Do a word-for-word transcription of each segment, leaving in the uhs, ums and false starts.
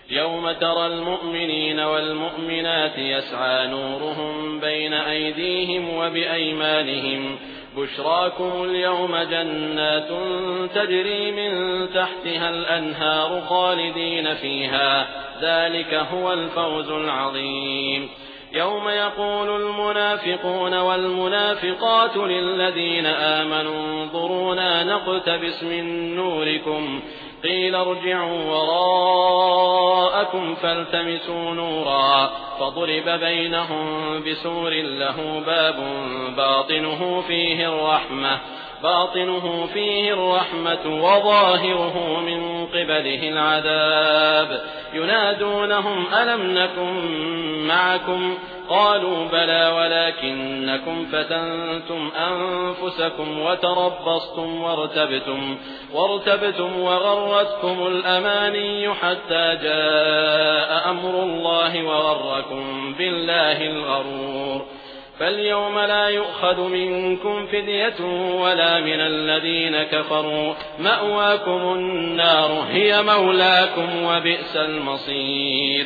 يوم ترى المؤمنين والمؤمنات يسعى نورهم بين أيديهم وبأيمانهم بشراكم اليوم جنات تجري من تحتها الأنهار خالدين فيها ذلك هو الفوز العظيم. يوم يقول المنافقون والمنافقات للذين آمنوا انظرونا نقتبس من نوركم قيل ارجعوا وراءكم فالتمسوا نورا فضرب بينهم بسور له باب باطنه فيه الرحمة باطنه فيه الرحمة وظاهره من قبله العذاب ينادونهم ألم نكن معكم قالوا بلى ولكنكم فتنتم أنفسكم وتربصتم وارتبتم, وارتبتم وغرتكم الأماني حتى جاء أمر الله وغركم بالله الغرور فاليوم لا يؤخذ منكم فدية ولا من الذين كفروا مأواكم النار هي مولاكم وبئس المصير.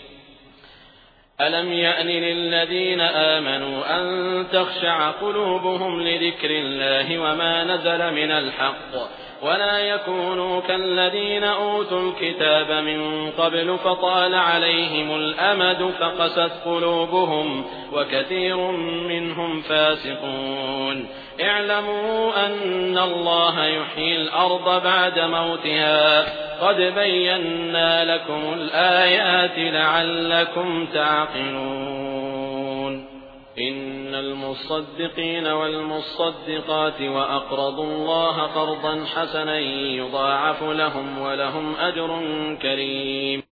ألم يأن للذين آمنوا أن تخشع قلوبهم لذكر الله وما نزل من الحق ولا يكونوا كالذين أوتوا الكتاب من قبل فطال عليهم الأمد فقست قلوبهم وكثير منهم فاسقون. اعلموا أن الله يحيي الأرض بعد موتها قد بينا لكم الآيات لعلكم تعقلون. إن المصدقين والمصدقات وأقرضوا الله قرضا حسنا يضاعف لهم ولهم أجر كريم.